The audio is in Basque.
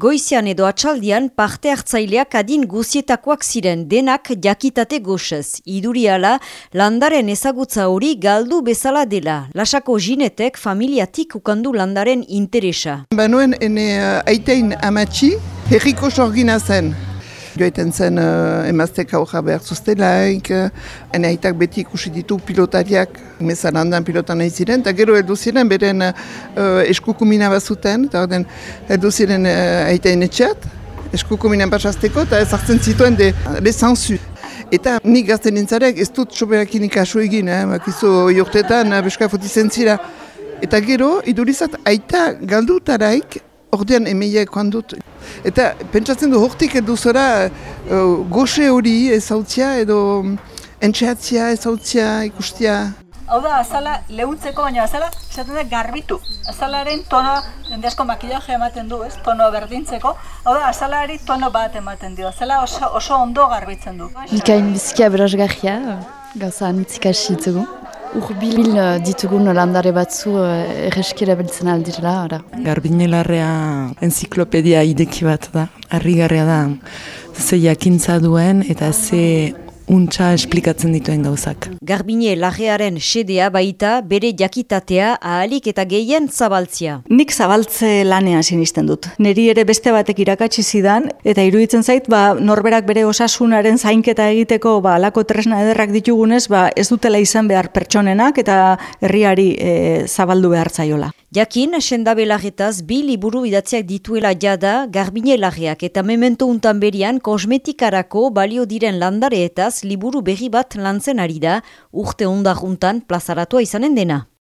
Goizean edo atxaldian parte hartzaileak adin guzietakoak ziren denak jakitate goxez. Iduriala, landaren ezagutza hori galdu bezala dela. Lasako jinetek familiatik ukandu landaren interesa. Banuen ene aitein amatxi, herriko sorgina zen. Joiten zen emaztek aurra behar zuztelaik, ene aitak beti ikusi ditu pilotariak, mezan handan pilotan nahi ziren, eta gero heldu ziren beren eskukumina bazuten, eta orden heldu ziren aitain etxeat, eskukuminan pasazteko, eta ezartzen zituen de zanzu. Eta nik gazten nintzarek ez dut soberakin ikaso egin, bakizu jortetan beska fotizen zira. Eta gero, idurizat aita galdutaraik, ordean emeiak handut. Eta pentsatzen du hortik edu zora goxe hori ezautzia edo entxeatzia ezautzia ikustia. Hau da, azala lehuntzeko, baina azala esaten da garbitu. Azalaren tono, jende asko makillaje ematen du, ez? Tono berdintzeko. Hau da, azalari tono bat ematen dio. Azala oso ondo garbitzen du. Bikain bizkia berazgarria, gauza anitzik hasi ditugu. Urbil ditugun landare batzu erreskira beltzen aldirela. Garbinelarrea enziklopedia ideki bat da. Harrigarria da, ze jakintza duen eta ze untxa esplikatzen dituen gauzak. Garbine larrearen sedea baita bere jakitatea ahalik eta gehien zabaltzia. Nik zabaltze lanean sinisten dut. Neri ere beste batek irakatsi zidan, eta iruditzen zait, norberak bere osasunaren zainketa egiteko halako tresna ederrak ditugunez, ez dutela izan behar pertsonenak eta herriari zabaldu behar zaiola. Jakin, sendabelarretaz 2 liburu idatziak dituela jada Garbine larreak eta memento untan berian kosmetikarako balio diren landareetaz liburu berri bat lantzen ari da, urte ondar untan plazaratua izanen dena.